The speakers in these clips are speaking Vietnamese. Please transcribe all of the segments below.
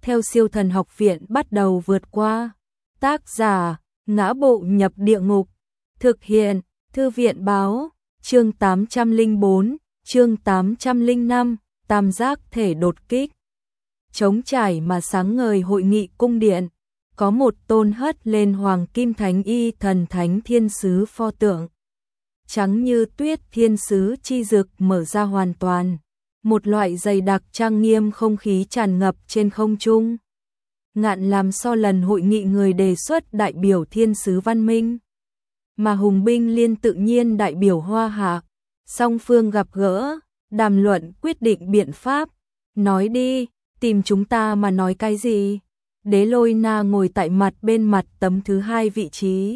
theo Siêu Thần Học Viện bắt đầu vượt qua. Tác giả: Ngã Bộ Nhập Địa Ngục. Thực hiện: Thư viện báo. Chương 804, chương 805, tam giác thể đột kích. Trống trải mà sáng ngời hội nghị cung điện, có một tôn hất lên hoàng kim thánh y thần thánh thiên sứ pho tượng. Trắng như tuyết thiên sứ chi dực mở ra hoàn toàn, một loại dày đặc trang nghiêm không khí tràn ngập trên không trung. Ngạn làm so lần hội nghị người đề xuất đại biểu thiên sứ văn minh, mà Hùng Binh Liên tự nhiên đại biểu Hoa Hạ. Song phương gặp gỡ, đàm luận quyết định biện pháp. Nói đi, tìm chúng ta mà nói cái gì? Đế Lôi Na ngồi tại bên mặt tấm thứ hai vị trí.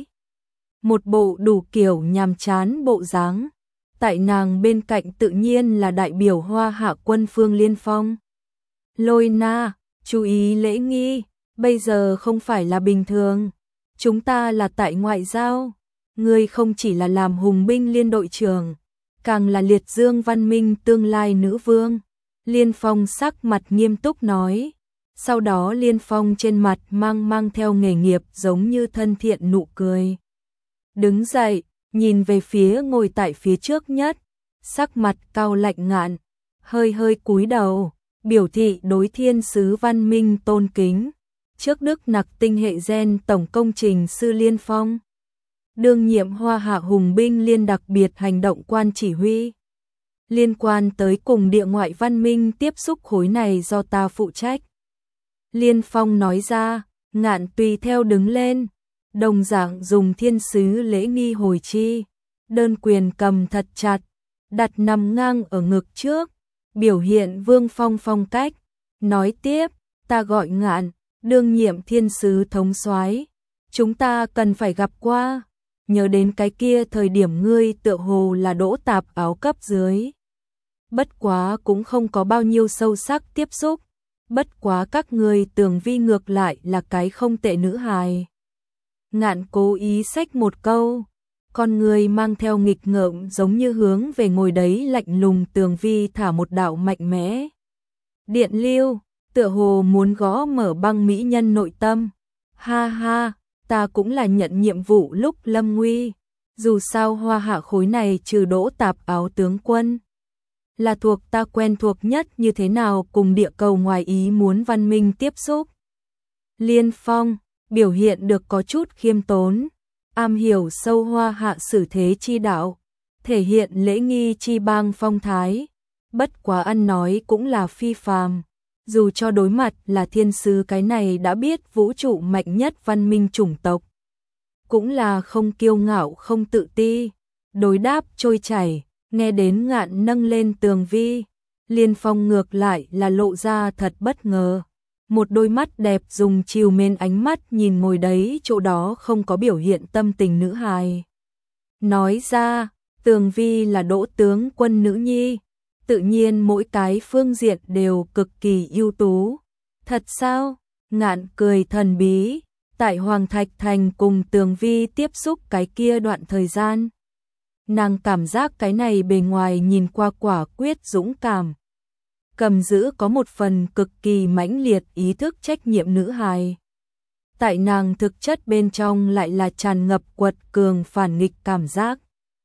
Một bộ đủ kiểu nhàm chán bộ dáng. Tại nàng bên cạnh tự nhiên là đại biểu Hoa Hạ quân Phương Liên Phong. Lôi Na, chú ý lễ nghi, bây giờ không phải là bình thường. Chúng ta là tại ngoại giao. Ngươi không chỉ là làm Hùng Binh Liên đội trưởng, càng là liệt dương văn minh tương lai nữ vương. Liên Phong sắc mặt nghiêm túc nói. Sau đó Liên Phong trên mặt mang theo nghề nghiệp giống như thân thiện nụ cười. Đứng dậy, nhìn về phía ngồi tại phía trước nhất, sắc mặt cao lạnh Ngạn, hơi cúi đầu, biểu thị đối thiên sứ văn minh tôn kính. Trước Đức Nặc tinh hệ gen tổng công trình sư Liên Phong, đương nhiệm Hoa Hạ Hùng Binh Liên đặc biệt hành động quan chỉ huy. Liên quan tới cùng địa ngoại văn minh tiếp xúc khối này do ta phụ trách. Liên Phong nói ra. Ngạn tùy theo đứng lên, đồng dạng dùng thiên sứ lễ nghi hồi chi, đơn quyền cầm thật chặt, đặt nằm ngang ở ngực trước, biểu hiện vương phong phong cách. Nói tiếp, ta gọi Ngạn, đương nhiệm thiên sứ thống soái, chúng ta cần phải gặp qua. Nhớ đến cái kia thời điểm ngươi tựa hồ là đỗ tạp áo cấp dưới. Bất quá cũng không có bao nhiêu sâu sắc tiếp xúc. Bất quá các ngươi tưởng vi ngược lại là cái không tệ nữ hài. Ngạn cố ý xách một câu, con người mang theo nghịch ngợm giống như hướng về ngồi đấy lạnh lùng Tường Vi thả một đạo mạnh mẽ điện lưu, tựa hồ muốn gõ mở băng mỹ nhân nội tâm. Ha ha, ta cũng là nhận nhiệm vụ lúc lâm nguy. Dù sao Hoa Hạ khối này trừ đỗ tạp áo tướng quân, là thuộc ta quen thuộc nhất, như thế nào cùng địa cầu ngoài ý muốn văn minh tiếp xúc. Liên Phong biểu hiện được có chút khiêm tốn, am hiểu sâu Hoa Hạ xử thế chi đạo, thể hiện lễ nghi chi bang phong thái. Bất quá ăn nói cũng là phi phàm, dù cho đối mặt là thiên sứ cái này đã biết vũ trụ mạnh nhất văn minh chủng tộc, cũng là không kiêu ngạo không tự ti, đối đáp trôi chảy. Nghe đến Ngạn nâng lên Tường Vi, Liên Phong ngược lại là lộ ra thật bất ngờ. Một đôi mắt đẹp dùng trìu mến ánh mắt nhìn ngồi đấy chỗ đó không có biểu hiện tâm tình nữ hài. Nói ra, Tường Vi là đỗ tướng quân nữ nhi, tự nhiên mỗi cái phương diện đều cực kỳ ưu tú. Thật sao? Ngạn cười thần bí, tại Hoàng Thạch Thành cùng Tường Vi tiếp xúc cái kia đoạn thời gian, nàng cảm giác cái này bề ngoài nhìn qua quả quyết dũng cảm, cầm giữ có một phần cực kỳ mãnh liệt ý thức trách nhiệm nữ hài. Tại nàng thực chất bên trong lại là tràn ngập quật cường phản nghịch cảm giác.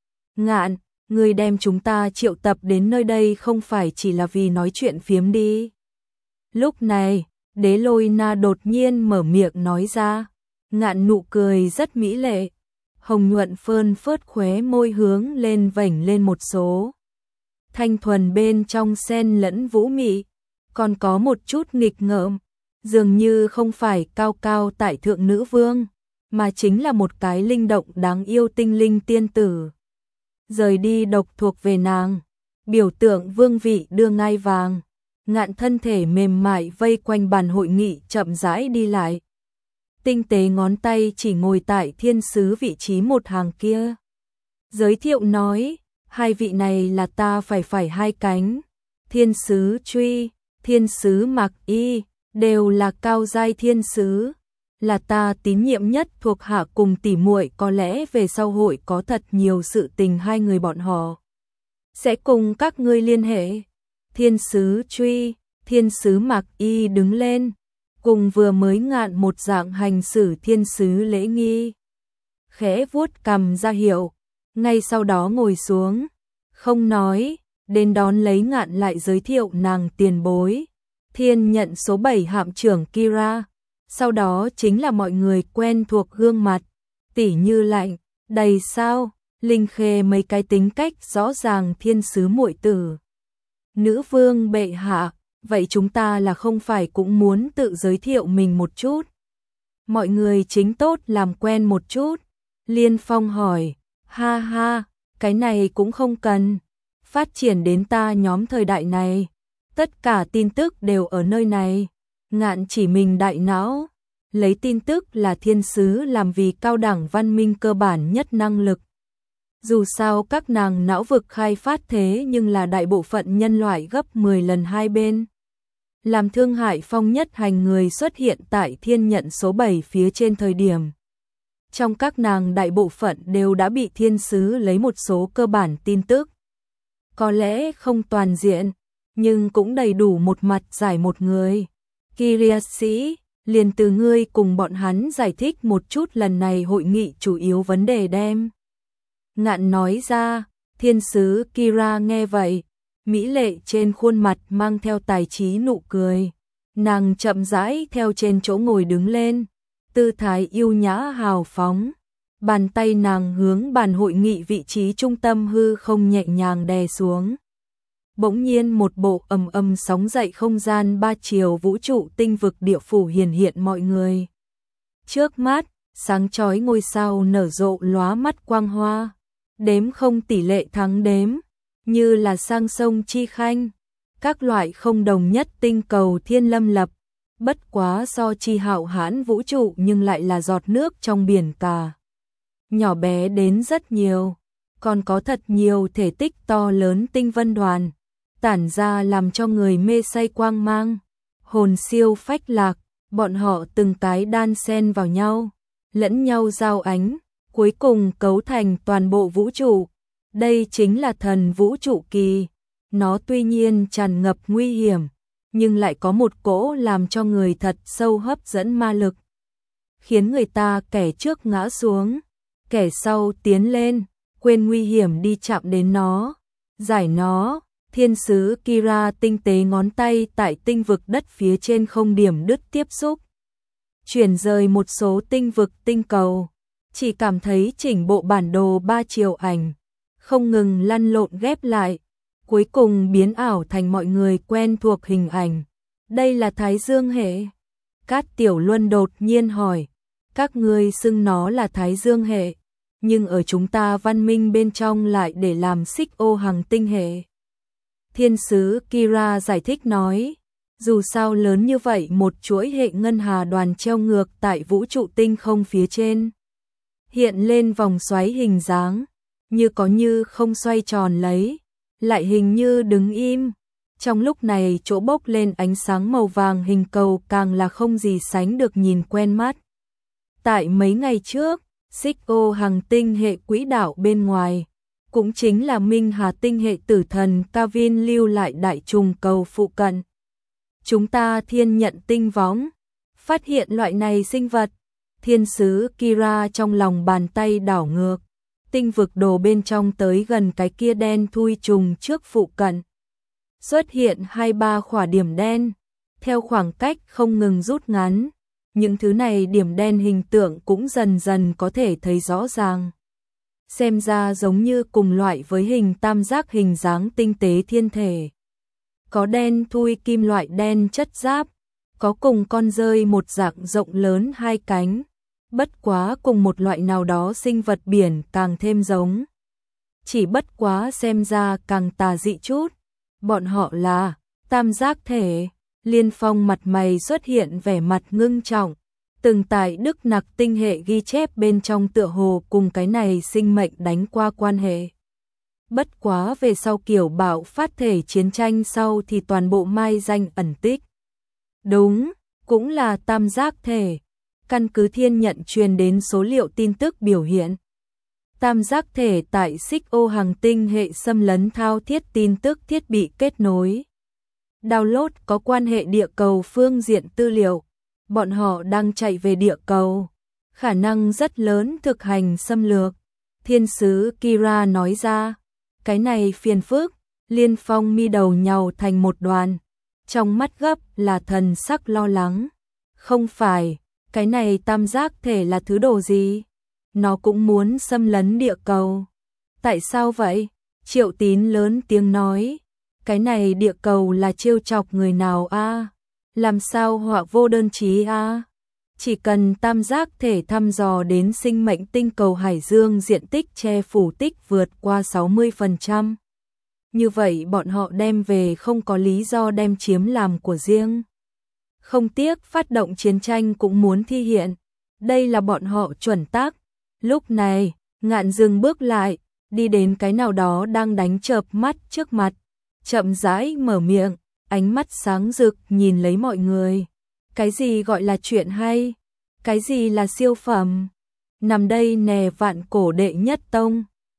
Ngạn, ngươi đem chúng ta triệu tập đến nơi đây không phải chỉ là vì nói chuyện phiếm đi. Lúc này, Đế Lôi Na đột nhiên mở miệng nói ra. Ngạn nụ cười rất mỹ lệ, hồng nhuận phơn phớt khóe môi hướng lên vểnh lên một số. Thanh thuần bên trong xen lẫn vũ mị, còn có một chút nghịch ngợm, dường như không phải cao cao tại thượng nữ vương, mà chính là một cái linh động đáng yêu tinh linh tiên tử. Rời đi độc thuộc về nàng, biểu tượng vương vị đưa ngai vàng. Ngạn thân thể mềm mại vây quanh bàn hội nghị chậm rãi đi lại. Tinh tế ngón tay chỉ ngồi tại thiên sứ vị trí một hàng kia. Giới thiệu nói, hai vị này là ta phải hai cánh. Thiên sứ Truy, thiên sứ Mạc Y, đều là cao giai thiên sứ, là ta tín nhiệm nhất thuộc hạ cùng tỉ muội, có lẽ về sau hội có thật nhiều sự tình hai người bọn họ sẽ cùng các ngươi liên hệ. Thiên sứ Truy, thiên sứ Mạc Y đứng lên, cùng vừa mới ngạn một dạng hành xử thiên sứ lễ nghi. Khẽ vuốt cằm ra hiệu, ngay sau đó ngồi xuống, không nói, đến đón lấy ngạn lại giới thiệu nàng tiền bối. Thiên nhận số 7 hạm trưởng Kira, sau đó chính là mọi người quen thuộc gương mặt, tỉ như Lạnh, Đầy Sao, Linh Khê mấy cái tính cách rõ ràng thiên sứ muội tử. Nữ vương bệ hạ, vậy chúng ta là không phải cũng muốn tự giới thiệu mình một chút? Mọi người chính tốt làm quen một chút. Liên Phong hỏi, ha ha, cái này cũng không cần. Phát triển đến ta nhóm thời đại này, tất cả tin tức đều ở nơi này. Ngạn chỉ mình đại não, lấy tin tức là thiên sứ làm vì cao đẳng văn minh cơ bản nhất năng lực. Dù sao các nàng não vực khai phát thế nhưng là đại bộ phận nhân loại gấp 10 lần hai bên. Làm Thương Hải Phong nhất hành người xuất hiện tại thiên nhận số 7 phía trên thời điểm. Trong các nàng đại bộ phận đều đã bị thiên sứ lấy một số cơ bản tin tức. Có lẽ không toàn diện, nhưng cũng đầy đủ một mặt giải một người. Kiriasi, liền từ ngươi cùng bọn hắn giải thích một chút lần này hội nghị chủ yếu vấn đề đem. Ngạn nói ra, thiên sứ Kira nghe vậy, mỹ lệ trên khuôn mặt mang theo tài trí nụ cười. Nàng chậm rãi theo trên chỗ ngồi đứng lên, tư thái yêu nhã hào phóng. Bàn tay nàng hướng bàn hội nghị vị trí trung tâm hư không nhẹ nhàng đè xuống. Bỗng nhiên một bộ ầm ầm sóng dậy không gian ba chiều vũ trụ tinh vực địa phủ hiện mọi người. Trước mắt, sáng chói ngôi sao nở rộ lóa mắt quang hoa, đếm không tỷ lệ thắng đếm, như là sang sông chi khanh, các loại không đồng nhất tinh cầu thiên lâm lập, bất quá so chi hạo hãn vũ trụ nhưng lại là giọt nước trong biển cả. Nhỏ bé đến rất nhiều, còn có thật nhiều thể tích to lớn tinh vân đoàn, tản ra làm cho người mê say quang mang, hồn siêu phách lạc, bọn họ từng cái đan xen vào nhau, lẫn nhau giao ánh, cuối cùng cấu thành toàn bộ vũ trụ. Đây chính là thần vũ trụ kỳ, nó tuy nhiên tràn ngập nguy hiểm, nhưng lại có một cỗ làm cho người thật sâu hấp dẫn ma lực, khiến người ta kẻ trước ngã xuống, kẻ sau tiến lên, quên nguy hiểm đi chạm đến nó, giải nó. Thiên sứ Kira tinh tế ngón tay tại tinh vực đất phía trên không điểm đứt tiếp xúc, chuyển rời một số tinh vực tinh cầu, chỉ cảm thấy chỉnh bộ bản đồ ba chiều ảnh không ngừng lăn lộn ghép lại, cuối cùng biến ảo thành mọi người quen thuộc hình ảnh. Đây là Thái Dương hệ. Cát Tiểu Luân đột nhiên hỏi, các ngươi xưng nó là Thái Dương hệ, nhưng ở chúng ta văn minh bên trong lại để làm xích ô hành tinh hệ. Thiên sứ Kira giải thích nói, dù sao lớn như vậy một chuỗi hệ ngân hà đoàn treo ngược tại vũ trụ tinh không phía trên, hiện lên vòng xoáy hình dáng, như có như không xoay tròn lấy, lại hình như đứng im. Trong lúc này chỗ bốc lên ánh sáng màu vàng hình cầu càng là không gì sánh được nhìn quen mắt. Tại mấy ngày trước, xích ô hành tinh hệ quỹ đạo bên ngoài, cũng chính là Minh Hà tinh hệ tử thần Kavin lưu lại đại trùng cầu phụ cận. Chúng ta thiên nhận tinh võng, phát hiện loại này sinh vật. Thiên sứ Kira trong lòng bàn tay đảo ngược, tinh vực đồ bên trong tới gần cái kia đen thui trùng trước phụ cận. Xuất hiện 2-3 khỏa điểm đen, theo khoảng cách không ngừng rút ngắn. Những thứ này điểm đen hình tượng cũng dần dần có thể thấy rõ ràng. Xem ra giống như cùng loại với hình tam giác hình dáng tinh tế thiên thể. Có đen thui kim loại đen chất giáp, có cùng con dơi một dạng rộng lớn hai cánh, bất quá cùng một loại nào đó sinh vật biển càng thêm giống. Chỉ bất quá xem ra càng tà dị chút. Bọn họ là tam giác thể. Liên Phong mặt mày xuất hiện vẻ mặt ngưng trọng. Từng tại Đức Nặc tinh hệ ghi chép bên trong tựa hồ cùng cái này sinh mệnh đánh qua quan hệ. Bất quá về sau kiểu bạo phát thể chiến tranh sau thì toàn bộ mai danh ẩn tích. Đúng, cũng là tam giác thể. Căn cứ thiên nhận truyền đến số liệu tin tức biểu hiện. Tam giác thể tại xích ô hành tinh hệ xâm lấn thao thiết tin tức thiết bị kết nối. Download có quan hệ địa cầu phương diện tư liệu. bọn họ đang chạy về địa cầu, khả năng rất lớn thực hành xâm lược. Thiên sứ Kira nói ra, cái này phiền phức. Liên Phong mi đầu nhàu thành một đoàn, trong mắt gấp là thần sắc lo lắng. Không phải, cái này tam giác thể là thứ đồ gì? Nó cũng muốn xâm lấn địa cầu. Tại sao vậy? Triệu Tín lớn tiếng nói, cái này địa cầu là trêu chọc người nào a? Làm sao họa vô đơn chí a? Chỉ cần tam giác thể thăm dò đến sinh mệnh tinh cầu Hải Dương diện tích che phủ tích vượt qua 60%. Như vậy bọn họ đem về không có lý do đem chiếm làm của riêng. Không tiếc phát động chiến tranh cũng muốn thi hiện. Đây là bọn họ chuẩn tắc. Lúc này, Ngạn dừng bước lại, đi đến cái nào đó đang đánh chợp mắt trước mặt. Chậm rãi mở miệng, ánh mắt sáng rực nhìn lấy mọi người. Cái gì gọi là chuyện hay? Cái gì là siêu phẩm? Nằm đây nè vạn cổ đệ nhất tông.